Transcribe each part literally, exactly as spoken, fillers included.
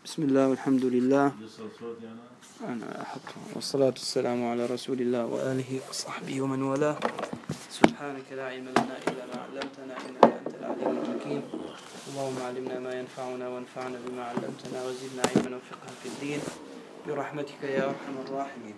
بسم الله والحمد لله. أنا أحطه والصلاة والسلام على رسول الله وآله وصحبه ومن والاه. سبحانك لا علم لنا إلا ما علمتنا إنك أنت العليم الحكيم. اللهم علمنا ما ينفعنا وانفعنا بما علمتنا وزدنا علما وفقها في الدين برحمتك يا أرحم الراحمين.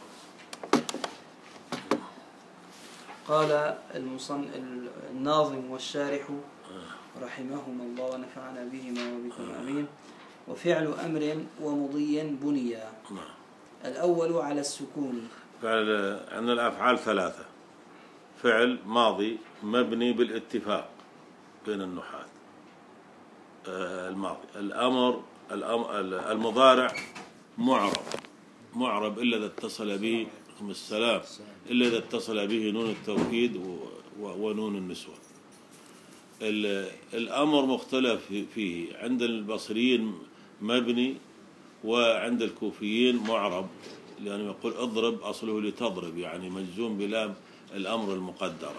قال المصن الناظم والشارح رحمهما الله ونفعنا بهما وبكم آمين. وفعل أمر ومضي بنيا. الأول على السكون. فعل عندنا الأفعال ثلاثة: فعل ماضي مبني بالاتفاق بين النحاة، الماضي. الأمر المضارع معرب معرب إلا إذا اتصل به السلام إلا إذا اتصل به نون التوكيد ونون النسوة. الأمر مختلف فيه، عند البصريين مبني وعند الكوفيين معرب، لأنه يقول اضرب أصله لتضرب، يعني مجزوم بلام الأمر المقدرة.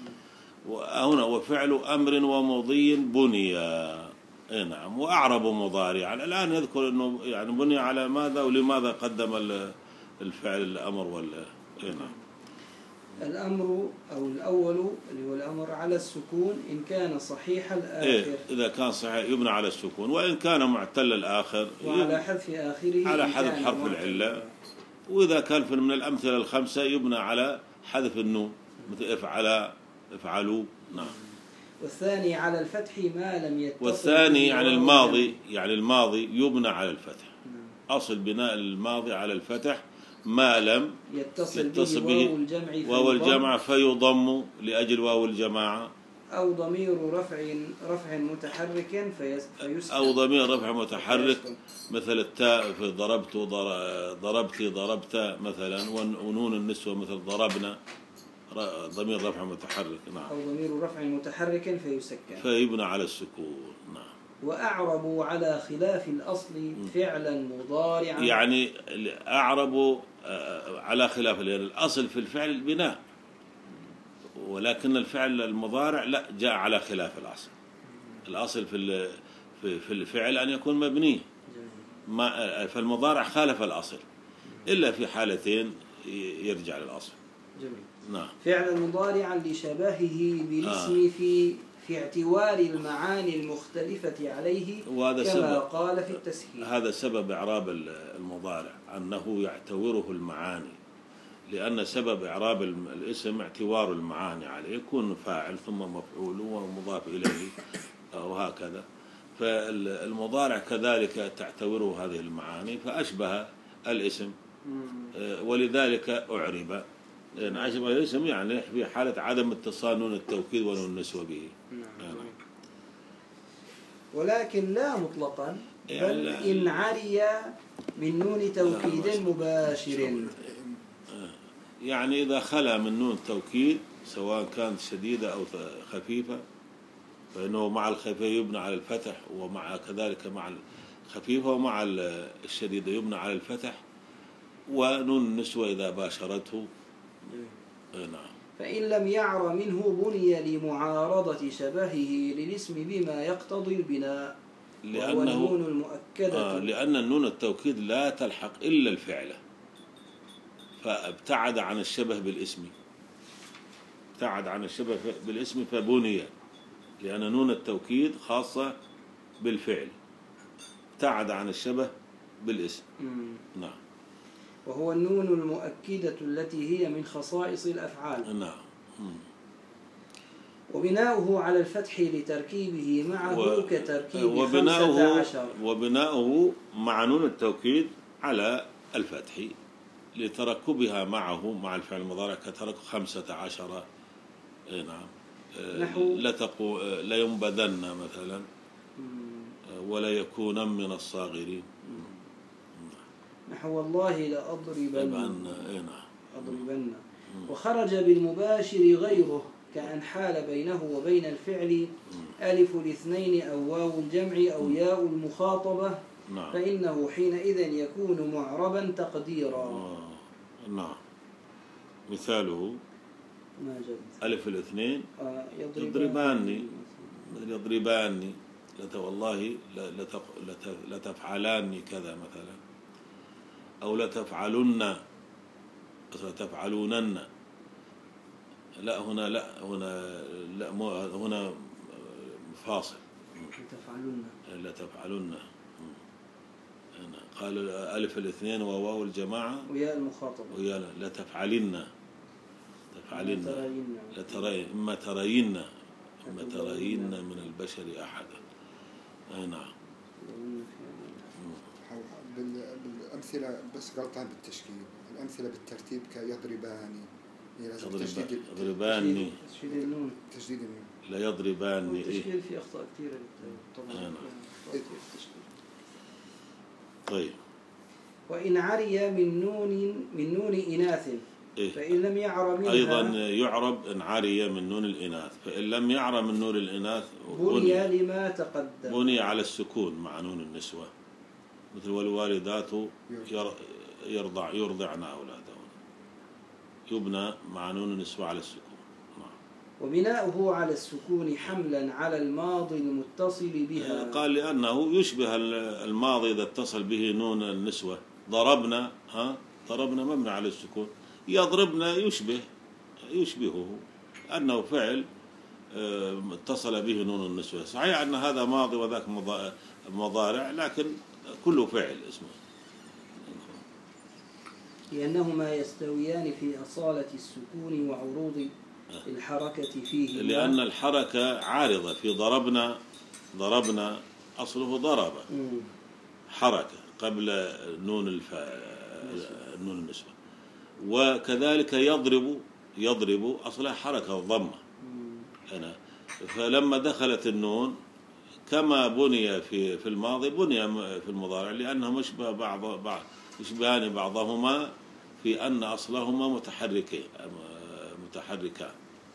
وهنا وفعل أمر ومضي بني، اي نعم، وأعرب مضارعا. الآن يذكر أنه يعني بني على ماذا ولماذا قدم الفعل الأمر ولا اي نعم. الأمر أو الأول اللي هو الأمر على السكون إن كان صحيح الآخر. إيه إذا كان صحيح يبنى على السكون، وإن كان معتل الآخر وعلى حذف آخره على حذف حرف العلة. وإذا كان من الأمثلة الخمسة يبنى على حذف النون، مثل افعل افعلوا. نعم. والثاني على الفتح ما لم يتصل. والثاني يعني الماضي يعني الماضي يبنى على الفتح. أصل بناء الماضي على الفتح ما لم يتصل, يتصل به واو الجمع واو الجمع فيضم لأجل واو الجماعة، أو ضمير رفع رفع متحرك فيسكن، أو ضمير رفع متحرك مثل التاء في ضربت ضربتي ضربت مثلا، ونون النسوة مثل ضربنا ضمير رفع متحرك. نعم. أو ضمير رفع متحرك فيسكن فيبنى على السكون. نعم. وأعربوا على خلاف الأصل فعلا مضارعا، يعني أعربوا على خلاف، لأن الأصل في الفعل البناء، ولكن الفعل المضارع لا، جاء على خلاف الأصل. الأصل في في الفعل أن يكون مبني، ما فالمضارع خالف الأصل، إلا في حالتين يرجع للأصل. جميل. نعم. فعلا مضارعا لشبهه بالاسم آه. في في اعتبار المعاني المختلفة عليه كما سبب قال في التسهيل. هذا سبب إعراب المضارع أنه يعتوره المعاني، لأن سبب إعراب الاسم اعتوار المعاني عليه، يكون فاعل ثم مفعول ومضاف إليه وهكذا. فالمضارع كذلك تعتوره هذه المعاني فأشبه الاسم، ولذلك أعرب. لأن أشبه الاسم يعني في حالة عدم اتصال نون التوكيد ونون النسوة به. نعم. ولكن لا مطلقا، بل إن عري من نون توكيد مباشر، يعني إذا خلا من نون التوكيد سواء كانت شديدة أو خفيفة، فإنه مع الخفيفة يبنى على الفتح، ومع كذلك مع الخفيفة ومع الشديدة يبنى على الفتح، ونون النسوة إذا باشرته. نعم. فإن لم يعر منه بني لمعارضة شبهه للاسم بما يقتضي البناء، لأنه وهو النون المؤكدة. آه لأن النون التوكيد لا تلحق إلا الفعل، فابتعد عن الشبه بالاسم ابتعد عن الشبه بالاسم فبني، لأن نون التوكيد خاصة بالفعل، ابتعد عن الشبه بالاسم. مم. نعم. وهو النون المؤكدة التي هي من خصائص الأفعال. نعم. وبناؤه على الفتح لتركيبه معه و... كتركيب وبناؤه خمسة عشر. وبناؤه مع نون التوكيد على الفتح لتركبها معه مع الفعل المضارع كترك خمسة عشر. نعم. نحو لتقو لينبذن مثلا، ولا يكون من الصاغرين. نحو والله لأضربن. نعم. أضربن. وخرج بالمباشر غيره، كأن حال بينه وبين الفعل ألف الاثنين أو واو الجمع أو ياء المخاطبة. نعم. فإنه حينئذ يكون معربا تقديرا. نعم. مثاله ما جد. ألف الاثنين آه يضرباني يضرباني لت والله لتفعلان كذا مثلا، أو لتفعلن لتفعلونن. لا هنا لا هنا لا مو هنا فاصل. لتفعلن لتفعلن. قال ألف الاثنين وواو الجماعة ويا المخاطبة ويا لتفعلن تفعلن لترين إما ترين إما ترين من البشر أحدا. أي نعم. بالأمثلة بس غلطان بالتشكيل، الأمثلة بالترتيب كيضربان يضربان تشديد النون تشديد النون لا يضربان. التشكيل في أخطاء كثيرة طبعا. طيب. وإن عري من نون من نون إناث إيه؟ فإن لم يعر منها أيضا يعرب إن عري من نون الإناث، فإن لم يعر من نون الإناث بني لما تقدم، بني على السكون مع نون النسوة، مثل والوالدات يرضع يرضعن أولادهن، يبنى مع نون النسوة على السكون. وبناؤه على السكون حملا على الماضي المتصل بها. قال لأنه يشبه الماضي إذا اتصل به نون النسوة. ضربنا ها ضربنا مبنى على السكون، يضربنا يشبه يشبهه أنه فعل اتصل به نون النسوة. صحيح أن هذا ماضي وذاك مضارع، لكن كله فعل اسمه، لأنهما يستويان في أصالة السكون وعروض الحركة فيه، لأن الحركة عارضة في ضربنا. ضربنا أصله ضرب، حركة قبل نون الف نون النسوة، وكذلك يضرب يضرب أصلها حركة ضمة. أنا فلما دخلت النون كما بني في في الماضي بني في المضارع، لأنهم يشبه بعض بعض يشبهان بعضهما في أن أصلهما متحركين متحركان،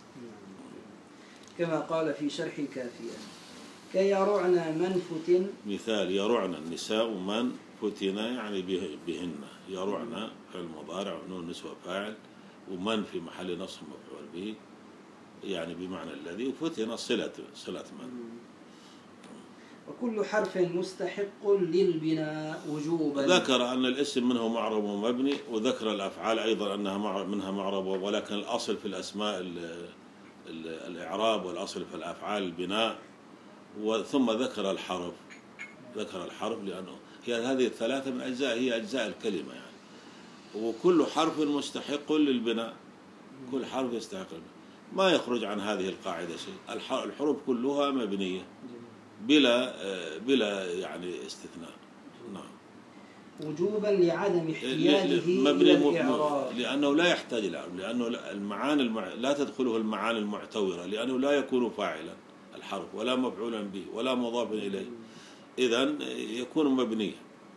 كما قال في شرح الكافية: كي يرعن من فتن. مثال يرعن النساء من فتن يعني بهن. يرعن فعل مضارع ونون نسوة فاعل، ومن في محل نصب مفعول به يعني بمعنى الذي، وفتن صلة صلة من. وكل حرف مستحق للبناء وجوبا. ذكر أن الاسم منه معرب ومبني، وذكر الأفعال أيضا أنها منها معرب، ولكن الأصل في الأسماء الإعراب، والأصل في الأفعال البناء. وثم ذكر الحرف ذكر الحرف لأنه هي هذه الثلاثة من أجزاء هي أجزاء الكلمة يعني، وكل حرف مستحق للبناء. كل حرف يستحق للبناء، ما يخرج عن هذه القاعدة شيء. الحروف كلها مبنية بلا بلا يعني استثناء. نعم. وجوبا لعدم احتياجه إلى الإعراب، لأنه لا يحتاج إلى الإعراب، لأنه المعاني المع... لا تدخله المعاني المعتورة، لأنه لا يكون فاعلا الحرف ولا مفعولا به ولا مضافا إليه، إذن يكون مبنيا.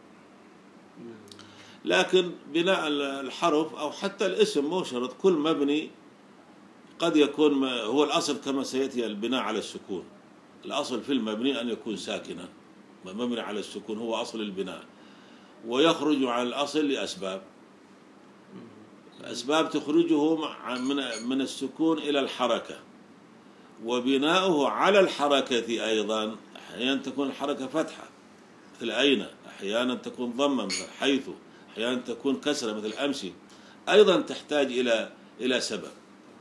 لكن بناء الحرف أو حتى الاسم مو شرط، كل مبني قد يكون هو الأصل كما سيأتي البناء على السكون. الأصل في المبني أن يكون ساكنا، مبني على السكون هو أصل البناء، ويخرج عن الأصل لأسباب. أسباب تخرجه من من السكون إلى الحركة، وبناؤه على الحركة أيضا. أحيانا تكون الحركة فتحة مثل أين، أحيانا تكون ضمة مثل حيث، أحيانا تكون كسرة مثل أمشي، أيضا تحتاج إلى إلى سبب.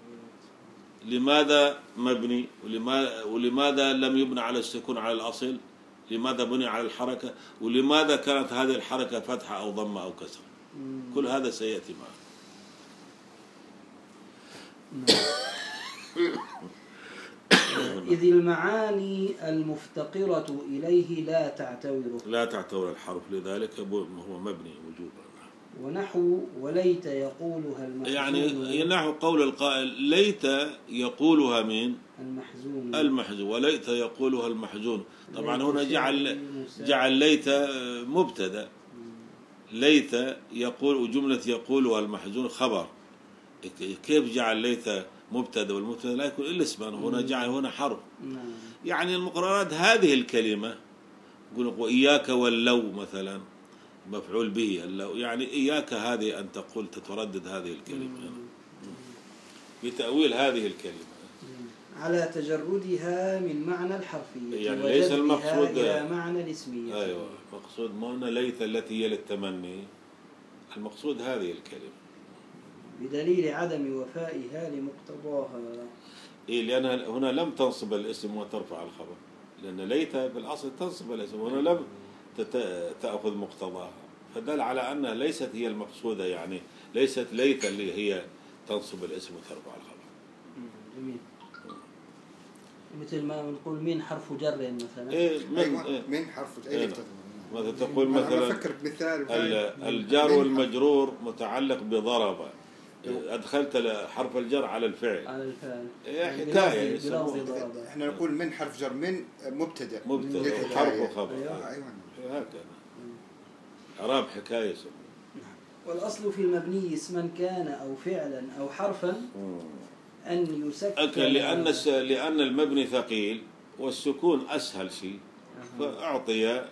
لماذا مبني ولماذا ولماذا لم يبنى على السكون على الأصل؟ لماذا بني على الحركة؟ ولماذا كانت هذه الحركة فتحة أو ضمة أو كسرة؟ كل هذا سيأتي معنا. إذ المعاني المفتقرة إليه لا تعتوره لا تعتور الحرف، لذلك هو مبني وجوبا. ونحو وليت يقولها المحزون، يعني نحو قول القائل ليت يقولها من المحزون المحزون وليت يقولها المحزون. طبعا هنا جعل جعل ليت مبتدا، ليت يقول وجملة يقولها المحزون خبر. كيف جعل ليت مبتدا والمبتدا لا يكون إلا اسما؟ هنا جعل هنا حرف. يعني المقررات هذه الكلمة يقول وإياك واللو مثلا مفعول به اللو، يعني إياك هذه أن تقول تتردد هذه الكلمة بتأويل هذه الكلمة. على تجردها من معنى الحرفية يعني ليس وجذبها المقصود إلى معنى الاسمية. أيوة، مقصود مو أن ليث التي هي للتمني، المقصود هذه الكلمة بدليل عدم وفائها لمقتضاها. إيه، لأنها هنا لم تنصب الاسم وترفع الخبر، لأن ليث في الأصل تنصب الاسم، وهنا لم تأخذ مقتضاها، فدل على أنها ليست هي المقصودة، يعني ليست ليث اللي هي تنصب الاسم وترفع الخبر. جميل. مثل ما نقول من حرف جر مثلا. إيه من, أيوة إيه من حرف أي إيه مثلا تقول مثلا الجار والمجرور متعلق بضرب، أدخلت حرف الجر على الفعل، على الفعل إيه حكاية. إحنا نقول من حرف جر، من مبتدأ مبتدأ وحرف وخبر. أيوة. أيوة. هكذا إعراب حكاية. والأصل في المبني اسما كان أو فعلا أو حرفا أن يسكن، لأن لأن المبني ثقيل والسكون أسهل شيء، فأعطي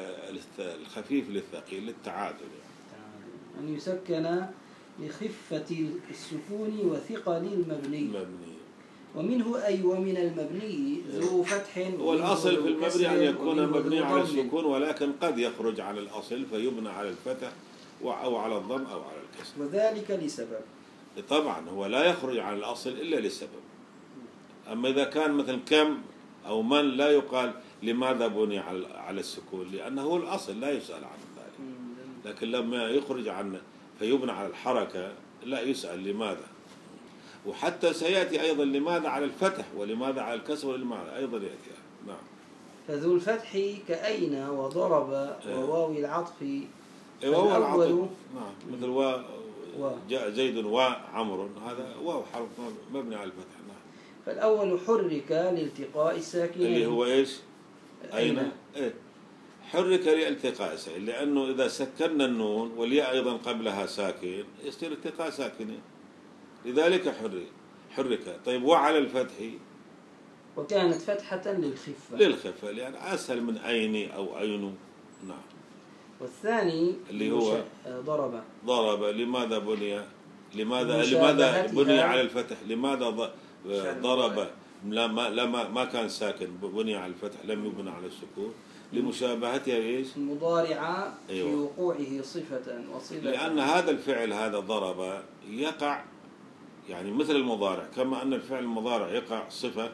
الخفيف للثقيل للتعادل، أن يسكن لخفة السكون وثقل المبني. المبني. ومنه أي ومن المبني ذو فتح. والأصل في المبني أن يكون مبني على السكون، ولكن قد يخرج عن الأصل فيبنى على الفتح أو على الضم أو على الكسر، وذلك لسبب. طبعا هو لا يخرج عن الأصل إلا لسبب. أما إذا كان مثل كم أو من لا يقال لماذا بني على السكون، لأنه هو الأصل لا يسأل عن ذلك، لكن لما يخرج عنه فيبنى على الحركة لا يسأل لماذا. وحتى سيأتي أيضا لماذا على الفتح ولماذا على الكسر ولماذا أيضا يأتي. نعم. فذو الفتح كأين وضرب وواو العطف. وهو العطف نعم، مثل و جاء زيد وعمر، هذا واو حرف مبني على الفتح. نعم. فالأول حرك لالتقاء الساكنين اللي هو إيش؟ أين؟ إيه حرك لالتقاء الساكنين، لأنه إذا سكننا النون والياء أيضا قبلها ساكن يصير التقاء ساكنين، لذلك حرك حرك. طيب وعلى الفتح وكانت فتحة للخفة للخفة، لأن يعني أسهل من أين أو أين. نعم. والثاني اللي هو ضرب. ضرب لماذا بني لماذا لماذا بني على الفتح؟ لماذا ضرب لما لما ما كان ساكن بني على الفتح، لم يبنى على السكون؟ لمشابهتها ايش؟ المضارعة أيوة. في وقوعه صفة وصلة، لأن هذا الفعل هذا ضرب يقع يعني مثل المضارع، كما أن الفعل المضارع يقع صفة.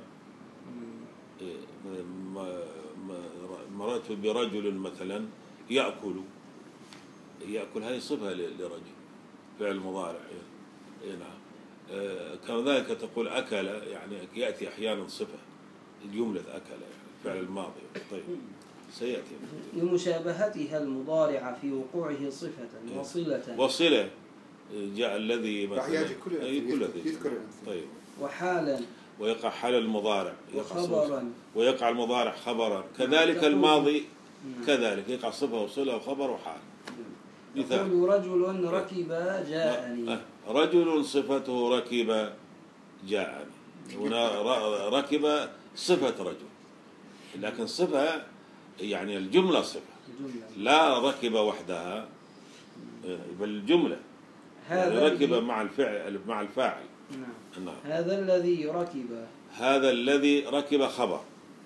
مررت برجل مثلا يأكل، يأكل هذه صفة لرجل، فعل مضارع. نعم. كذلك تقول أكل، يعني يأتي أحيانا صفة جملة أكل يعني الفعل الماضي. طيب سيأتي. لمشابهتها المضارعة في وقوعه صفة وصلة. وصلة جاء الذي مثلا يذكر. طيب. وحالا ويقع حال المضارع، وخبرا ويقع المضارع خبرا، كذلك الماضي كذلك يقع صفة وصلة وخبر وحال. مثال رجل ركب جاءني. رجل صفته ركب جاءني، هنا ركب صفة رجل، لكن صفة يعني الجملة صفة، لا ركب وحدها بل الجملة يعني ركب مع الفعل مع الفاعل. نعم. نعم. هذا الذي ركب، هذا الذي ركب خبر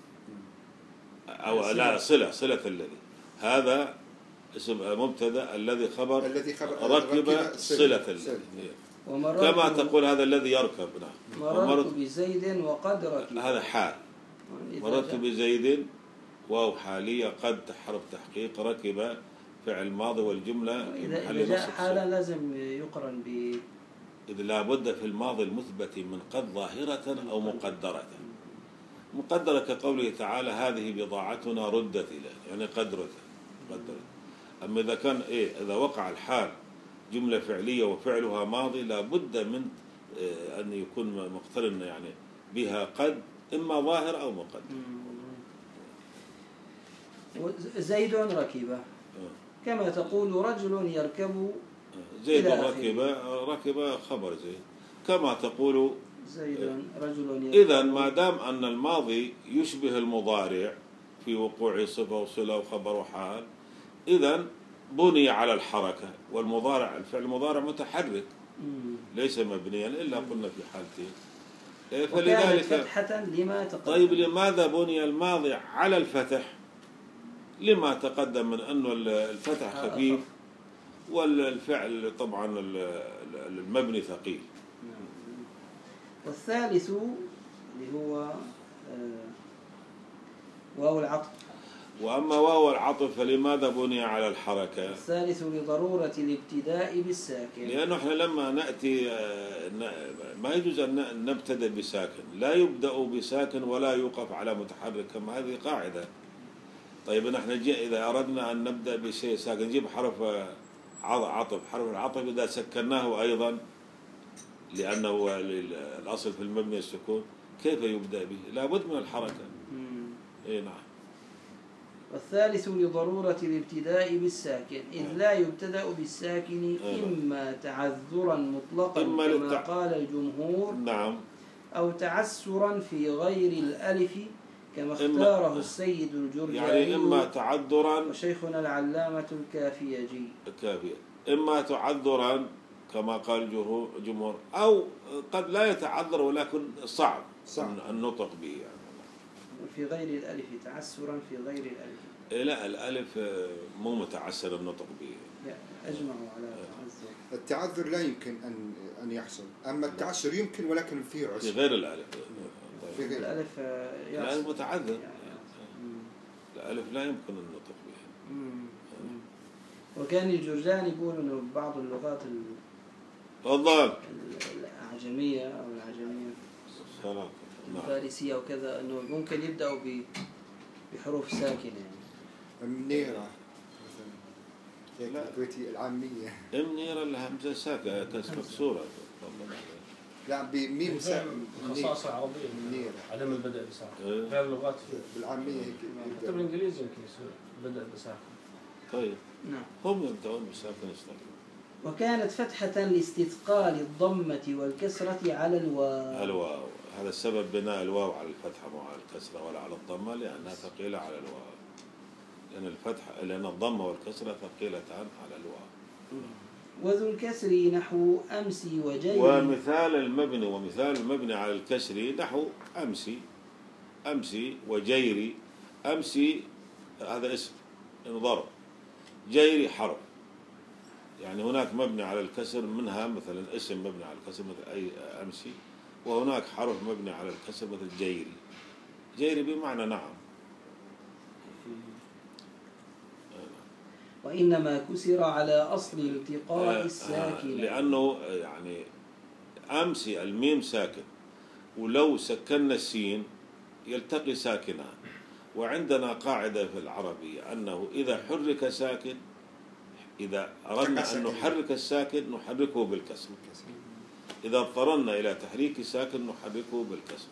أو لا صلة صلة الذي، هذا اسم مبتدا الذي خبر الذي خبر ركب صلة الذي، كما تقول هذا الذي يركب. نعم. مررت بزيد وقد ركب، هذا حال. مررت بزيد واو حالية، قد حرف تحقيق، ركب فعل ماضي والجملة إذا جاء حالا لازم يقرن ب إذا لابد في الماضي المثبت من قد ظاهرة أو مقدرة. مقدرة كقوله تعالى هذه بضاعتنا ردت إليه، يعني قدرت قدرت. أما إذا كان إيه إذا وقع الحال جملة فعلية وفعلها ماضي لابد من إيه أن يكون مقترن يعني بها قد، إما ظاهر أو مقدر. زيد ركب كما تقول رجل يركب، زيد ركب ركب خبر زيد، كما تقول زيد رجل يركب. إذا ما دام أن الماضي يشبه المضارع في وقوع صفة وصلة وخبر وحال، إذا بني على الحركة، والمضارع الفعل المضارع متحرك ليس مبنيا إلا قلنا في حالتين، إيه، وكانت فلذلك فتحة لما تقدم. طيب لماذا بني الماضي على الفتح؟ لما تقدم من أنه الفتح خفيف والفعل طبعا المبني ثقيل. والثالث اللي هو آه واو العطف. وأما واو العطف فلماذا بني على الحركة؟ الثالث لضرورة الابتداء بالساكن. لأنه احنا لما نأتي ما يجوز أن نبتدأ بساكن، لا يبدأ بساكن ولا يوقف على متحرك، كما هذه قاعدة. طيب نحن إذا أردنا أن نبدأ بشيء ساكن نجيب حرف عطف، حرف العطف إذا سكناه أيضا لأنه الأصل في المبني السكون، كيف يبدأ به؟ لابد من الحركة. إيه نعم. والثالث لضرورة الابتداء بالساكن، إذ لا يبتدأ بالساكن إما تعذرا مطلقا كما للتع... قال الجمهور، نعم، أو تعسرا في غير الألف كما اختاره إما... السيد الجرجاني، يعني إما تعذرا، وشيخنا العلامة الكافيجي الكافية، إما تعذرا كما قال الجمهور، أو قد لا يتعذر ولكن صعب, صعب. النطق به يعني. في غير الألف تعسرا في غير الألف. إيه لا، الألف مو متعسر النطق به. لا أجمعوا على التعذر. التعذر لا يمكن أن أن يحصل، أما التعسر يمكن ولكن فيه عسر. في غير الألف. في غير الألف لا المتعذر. الألف لا يمكن النطق به. وكان الجرجاني يقول إنه بعض اللغات تفضل الأعجمية أو العجمية الفارسية وكذا إنه ممكن يبدأوا بحروف ساكنة يعني. منيرة مثلا الكويتية العامية. منيرة الهمزة ساكنة مكسورة. لا بميم ساكنة. خصائص عربية منيرة. عدم البدء بساكن. غير اللغات بالعامية هيك. حتى بالإنجليزي يمكن يصير بدء بساكن. طيب. نعم. هم يبدأون بساكن يستقيم. وكانت فتحة لاستثقال الضمة والكسرة على الواو. الواو، هذا السبب بناء الواو على الفتحة مو على الكسرة ولا على الضمة، لأنها ثقيلة على الواو. لأن الفتحة لأن الضمة والكسرة ثقيلتان على الواو. وذو الكسر نحو أمسي وجيري. ومثال المبني ومثال المبني على الكسر نحو أمسي، أمسي وجيري. أمسي هذا اسم ضرب، جيري حرف، يعني هناك مبني على الكسر منها مثلا اسم مبني على الكسر مثل أي أمسي، وهناك حرف مبني على الكسر مثل جيري. جيري بمعنى نعم. وإنما كسر على أصل التقاء الساكن، لأنه يعني أمسي الميم ساكن، ولو سكننا السين يلتقي ساكنان. وعندنا قاعدة في العربية أنه إذا حرك ساكن، إذا أردنا أن نحرك الساكن نحركه بالكسر، إذا اضطررنا إلى تحريك الساكن نحركه بالكسر.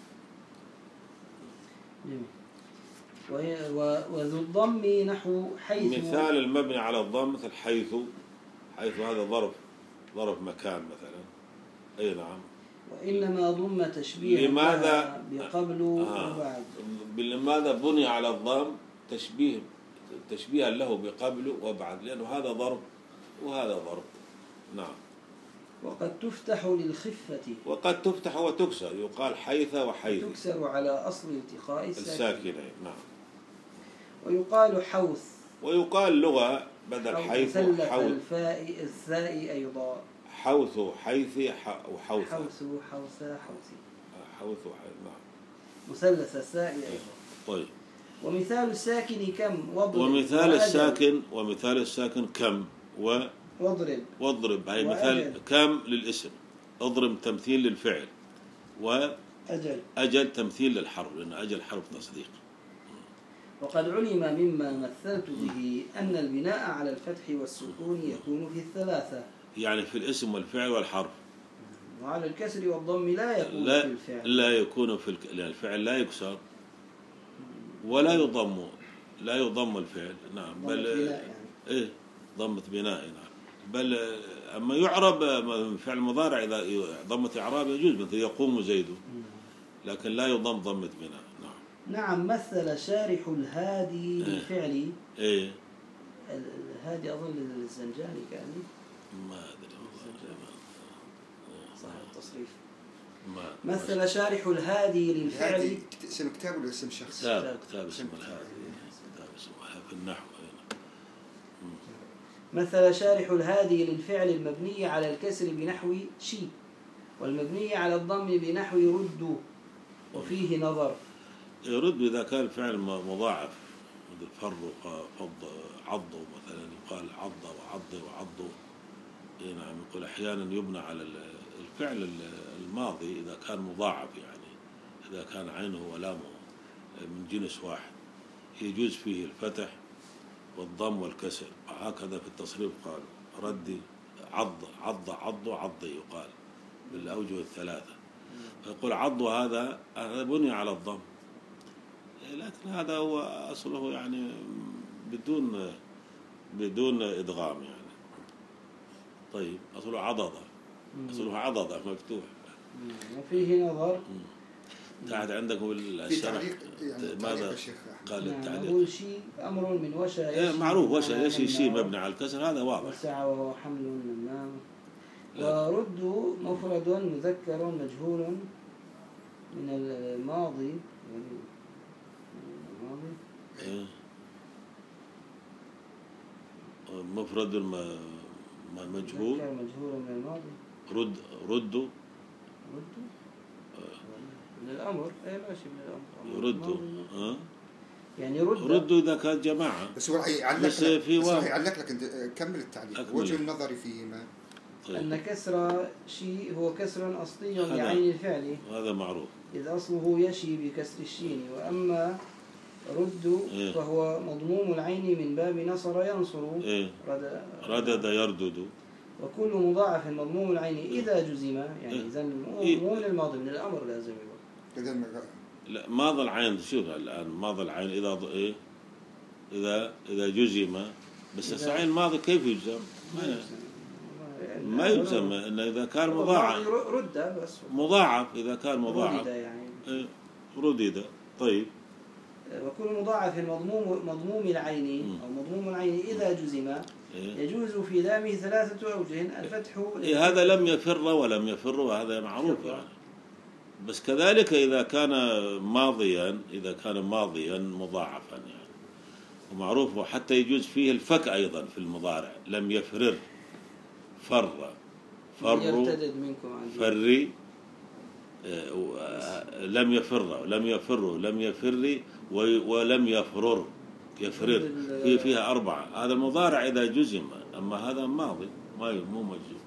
وذو الضم نحو حيث. مثال المبني على الضم مثل حيث، حيث هذا ظرف، ظرف مكان مثلا. أي نعم. وإنما ضم تشبيه لماذا بقبل آه وبعد. لماذا بني على الضم تشبيه تشبيها له بقبل وبعد؟ لأنه هذا ضرب وهذا ضرب. نعم. وقد تفتح للخفة. وقد تفتح وتكسر، يقال حيث وحيث. تكسر على أصل التقاء الساكنين. نعم. ويقال حوث. ويقال لغة بدل حيث حوث. الفاء الثاء أيضا. حوث حيث وحوث. حوث حوث حوث. حوث وحيث. نعم. مثلث الثاء أيضا. طيب. ومثال الساكن كم واضرب. ومثال الساكن ومثال الساكن كم و واضرب. واضرب هاي مثال كم للاسم، اضرب تمثيل للفعل، وأجل أجل تمثيل للحرف، لأن أجل حرف تصديق. وقد علم مما مثلت به أن البناء على الفتح والسكون يكون في الثلاثة، يعني في الاسم والفعل والحرف. وعلى الكسر والضم لا يكون لا في الفعل. لا يكون في الك... لأن الفعل لا يكسر ولا يضم، لا يضم الفعل. نعم. بل يعني. إيه ضمة بناء. نعم. بل أما يعرب فعل مضارع إذا ضمة إعراب يجوز، مثل يقوم زيد، لكن لا يضم ضمة بناء. نعم. نعم. مثل شارح الهادي بالفعل. إيه. الهادي أظن الزنجاني كان. ما أدري والله. صح التصريف. مثل شارح الهادي للفعل. هادي اسم كتاب ولا اسم شخص؟ كتاب كتاب اسمه الهادي، كتاب اسمه في النحو. مثل شارح الهادي للفعل المبني على الكسر بنحو شي، والمبني على الضم بنحو ردوا، وفيه نظر. يرد إذا كان الفعل مضاعف مثل فر وفض عضوا مثلا، يقال عض وعض وعضوا. نعم، يقول أحيانا يبنى على الفعل الماضي إذا كان مضاعف، يعني إذا كان عينه ولامه من جنس واحد يجوز فيه الفتح والضم والكسر. وهكذا في التصريف قال ردي عض عض عض عض، يقال بالأوجه الثلاثة. فيقول عض هذا هذا بني على الضم، لكن هذا هو أصله يعني بدون بدون إدغام يعني. طيب أصله عضضة، أصله عضضة مفتوح. وفيه نظر. قاعد عندكم الشرح يعني ماذا قال التعليق؟ أول شيء أمر من وشى. إيه معروف وشى، ايش شيء مبني على الكسر هذا واضح. وسع وهو حمل النمام. ورد مفرد مذكر مجهول من الماضي. الماضي. إيه. مفرد مجهول. مجهول من الماضي. رد ردوا. ردوا. من الأمر. إيه ماشي من الأمر. يردوا. ها. يعني رد. ردوا إذا كانت جماعة. بس هو يعلق بس لك. في واو. يعلق لك أنت كمل التعليق. وجه النظر فيهما. طيب. أن كسر شيء هو كسر أصلي لعين الفعل. هذا معروف. إذ أصله يشي بكسر الشين. وأما رد إيه؟ فهو مضموم العين من باب نصر ينصر. إيه؟ رد. ردد يردد. وكل مضاعف مضموم العين إذا جزم، يعني إيه؟ إذا إيه؟ مو من الماضي، من الأمر لازم يكون. لا ماضي العين شوف الآن ماضي العين إذا ض... إيه؟ إذا إذا جزم، بس الصحيح الماضي كيف يجزم؟ ما ما يجزم إن إذا كان مضاعف. رد بس. مضاعف إذا كان مضاعف. ردد يعني. إيه؟ ردد. طيب. وكل مضاعف مضموم مضموم العين أو مضموم العين إذا جزم إيه؟ يجوز في لامه ثلاثة أوجه. الفتح. إيه هذا لم يفر ولم يفر، وهذا معروف يعني. بس كذلك إذا كان ماضيا إذا كان ماضيا مضاعفا يعني، ومعروف حتى يجوز فيه الفك أيضا في المضارع. لم يفرر فر فروا فري. لم يفر لم يفر لم يفر ولم يفرر يفرر في فيها أربعة. هذا المضارع إذا جزم، أما هذا ماضي ما مو مجزوم.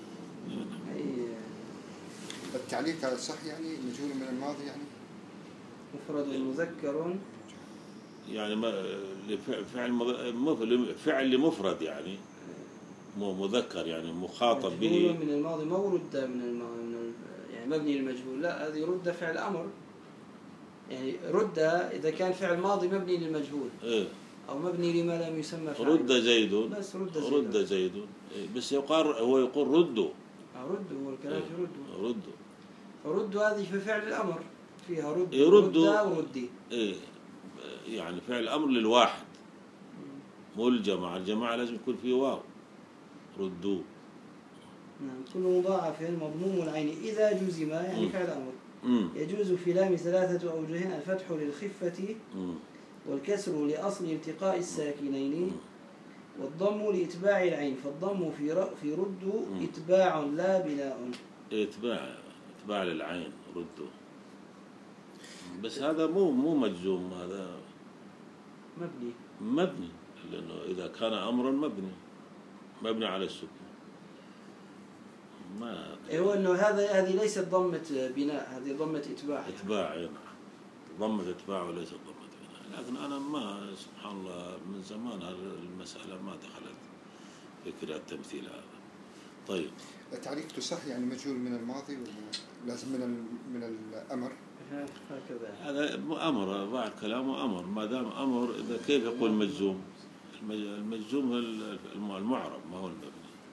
التعليق صح يعني مجهول من الماضي يعني مفرد مذكر يعني ما فعل فعل لمفرد يعني مو مذكر يعني مخاطب به من الماضي. ما رد من الماضي من يعني مبني للمجهول، لا هذه رد فعل أمر. يعني رد إذا كان فعل ماضي مبني للمجهول. إيه؟ أو مبني لما لم يسمى فاعل. رد زيد. بس رد زيد. رد زيد. إيه؟ بس يقال هو يقول ردوا. رد هو الكلام في رد. رد. رد هذه في فعل الأمر فيها رد. يرد وردي. إيه يعني فعل الأمر للواحد مو الجماعة. الجماعة لازم يكون فيه واو. ردوا. نعم. كل مضاعف مضموم العين إذا جزم يعني م. فعل أمر. م. يجوز في لام ثلاثة أوجه. الفتح للخفة م. والكسر لأصل التقاء الساكنين م. والضم لإتباع العين. فالضم في ر... في رد م. إتباع لا بناء. إتباع إتباع للعين ردوا. بس هذا مو مو مجزوم، هذا مبني. مبني لأنه إذا كان أمرا مبني مبني على السكون. ما هو إنه هذا هذه ليست ضمة بناء، هذه ضمة إتباع. إتباع يعني. ضمة إتباع وليست ضمة بناء. لكن أنا ما سبحان الله من زمان المسألة ما دخلت فكرة التمثيل هذا. طيب. التعليق تصح يعني مجهول من الماضي ولا لازم من من الأمر؟ هكذا. هذا أمر بعد كلامه أمر. ما دام أمر إذا كيف يقول مجزوم؟ المجزوم المعرب ما هو المبني.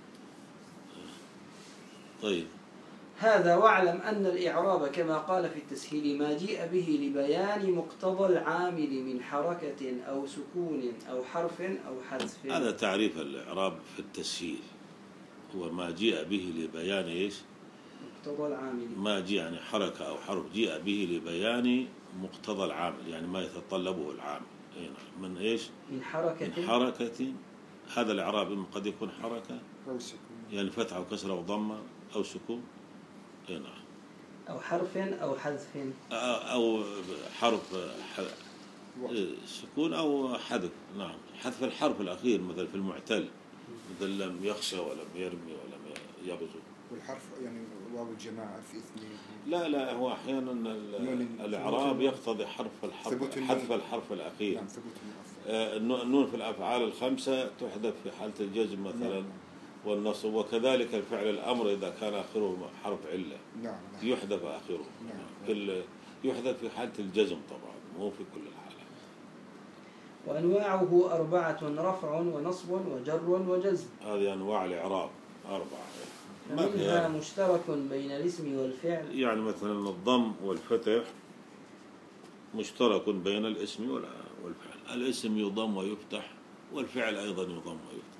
طيب. هذا واعلم أن الإعراب كما قال في التسهيل ما جيء به لبيان مقتضى العامل من حركة أو سكون أو حرف أو حذف. هذا تعريف الإعراب في التسهيل، هو ما جيء به لبيان إيش مقتضى العامل. ما جاء يعني حركة أو حرف جاء به لبيان مقتضى العامل، يعني ما يتطلبه العامل. من إيش؟ من حركة. من حركة. هذا الإعراب قد يكون حركة أو سكون، يعني فتحة وكسرة وضمة أو سكون. نعم. أو حرف أو حذف. أو حرف سكون أو حذف. نعم، حذف الحرف الأخير مثل في المعتل، مثل لم يخشى ولم يرمي ولم يغزو. والحرف يعني واو الجماعة في اثنين. لا لا، هو أحيانا الإعراب يقتضي حرف الحرف، حذف الحرف الأخير. نعم، ثبوت آه النون في الأفعال الخمسة تحذف في حالة الجزم مثلا. نعم. والنصب، وكذلك الفعل الأمر إذا كان آخره حرف علة. نعم. يحذف آخره. نعم. كل يحذف في حالة الجزم طبعا، مو في كل الحالات. وأنواعه أربعة: رفع ونصب وجر وجزم. هذه أنواع الإعراب أربعة. منها مشترك بين الاسم والفعل، يعني مثلا الضم والفتح مشترك بين الاسم والفعل. الاسم يضم ويفتح، والفعل أيضا يضم ويفتح.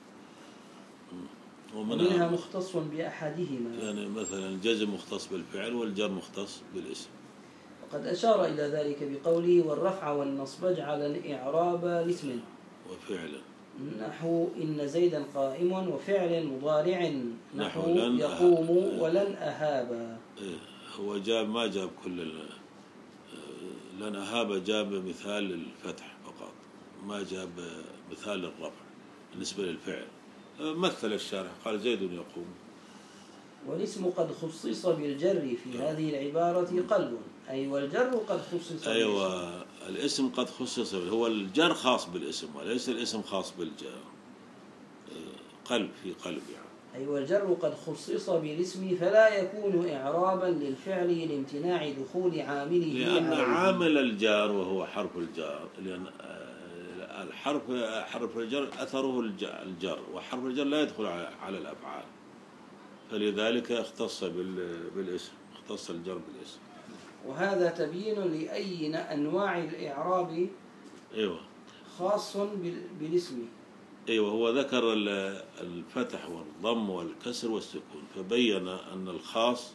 ومنها مختص بأحدهما، يعني مثلا الجزم مختص بالفعل والجر مختص بالاسم. وقد أشار إلى ذلك بقوله: والرفع والنصب اجعل إعراب الاسم وفعلا، نحو إن زيدا قائم، وفعل مضارع نحو لن يقوم أه ولن أهاب. هو جاب ما جاب كل لن أهاب، جاب مثال الفتح فقط، ما جاب مثال الرفع بالنسبة للفعل. مثل الشارح قال زيد يقوم. والاسم قد خصص بالجر في هذه العبارة قلب، أي والجر قد خصص. أيوة، الاسم قد خصص، هو الجر خاص بالاسم وليس الاسم خاص بالجر. قلب في قلب يعني. أي والجر قد خصص بالاسم فلا يكون إعرابا للفعل لامتناع دخول عامله، لأن عامل الجار وهو حرف الجار، لأن الحرف حرف الجر أثره الجر، وحرف الجر لا يدخل على الأفعال، فلذلك اختص بالاسم، اختص الجر بالاسم. وهذا تبيين لأي أنواع الإعراب. أيوة، خاص بالاسم. أيوة، هو ذكر الفتح والضم والكسر والسكون، فبين أن الخاص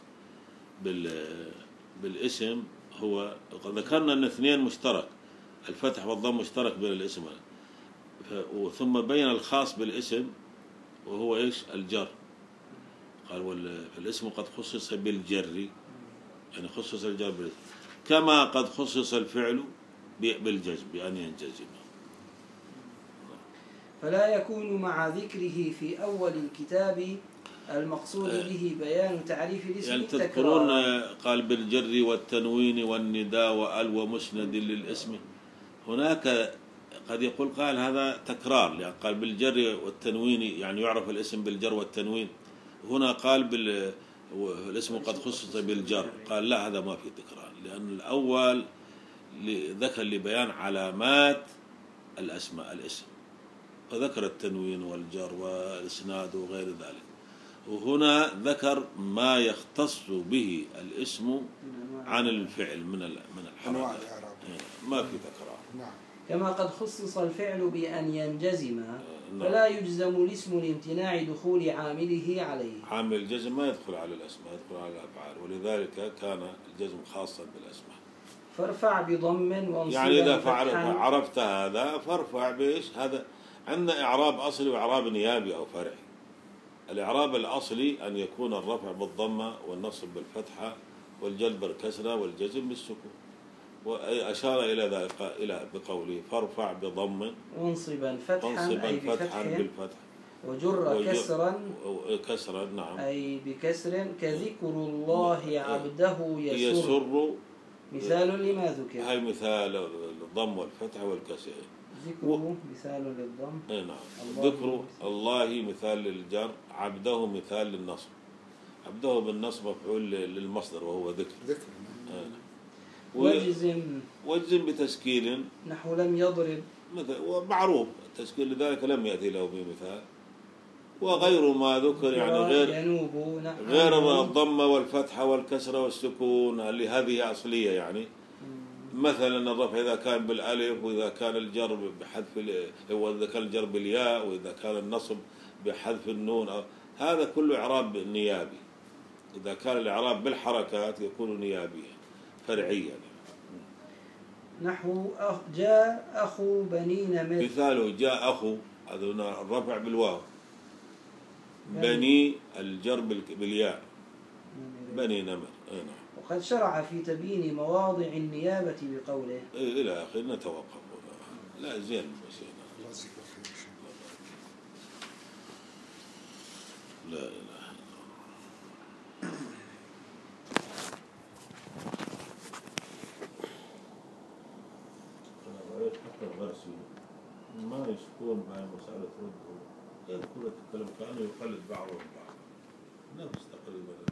بالاسم هو، ذكرنا أن اثنين مشترك، الفتح والضم مشترك بين الاسم، ثم بين الخاص بالاسم وهو إيش؟ الجر. قال والاسم قد خصص بالجر، يعني خصص الجر بالاسم، كما قد خصص الفعل بالجزم بأن ينجزم. فلا يكون مع ذكره في أول الكتاب المقصود به بيان تعريف الاسم. يعني تذكرون قال بالجر والتنوين والنداء وأل ومسند للاسم. هناك قد يقول قال هذا تكرار، يعني قال بالجر والتنوين يعني يعرف الاسم بالجر والتنوين. هنا قال بال الاسم قد خصص بالجر، قال لا، هذا ما في تكرار، لأن الأول ذكر لبيان علامات الأسماء الاسم، فذكر التنوين والجر والإسناد وغير ذلك، وهنا ذكر ما يختص به الاسم عن الفعل من من الحركات، ما في تكرار. نعم. كما قد خصص الفعل بأن ينجزم، فلا يجزم الاسم لامتناع دخول عامله عليه. عامل الجزم ما يدخل على الأسماء، يدخل على الأفعال، ولذلك كان الجزم خاصا بالأسماء. فارفع بضم وانصب. يعني إذا عرفت هذا فارفع بإيش؟ هذا عندنا إعراب أصلي وإعراب نيابي أو فرعي. الإعراب الأصلي أن يكون الرفع بالضمة والنصب بالفتحة والجر بالكسرة والجزم بالسكون، وأشار إلى ذلك إلى بقوله فارفع بضم وانصبا فتحا أي بفتح بالفتح، وجر كسرا كسرا نعم أي بكسر، كذكر الله عبده يسر, يسر مثال لما ذكر. هاي مثال الضم والفتح والكسر. ذكره مثال للضم. اي نعم. ذكر الله مثال للجر، عبده مثال للنصب. عبده بالنصب مفعول للمصدر وهو ذكر. ذكر. وجزم وجزم بتسكين نحو لم يضرب مثل، ومعروف التسكين لذلك لم يأتي له بمثال. وغير ما ذكر يعني غير غير الضمة والفتحة والكسرة والسكون اللي هذه أصلية، يعني مثلا الرفع إذا كان بالألف، وإذا كان الجر بحذف وإذا كان الجر بالياء، وإذا كان النصب بحذف النون، هذا كله إعراب نيابي. إذا كان الإعراب بالحركات يكون نيابيا فرعيا. نحو أخ جاء أخو بني نمر. مثاله جاء أخو، هذا الرفع بالواو، بني الجر بالياء، بني نمر. نعم. وقد شرع في تبيين مواضع النيابة بقوله إلى آخر. نتوقف. لا زين بس لا إله إلا الله. حتى الغرسي ما يشكون بهاي مسألة رده، يذكر يتكلم كأنه يقلد بعضهم بعض، نفس تقريبا.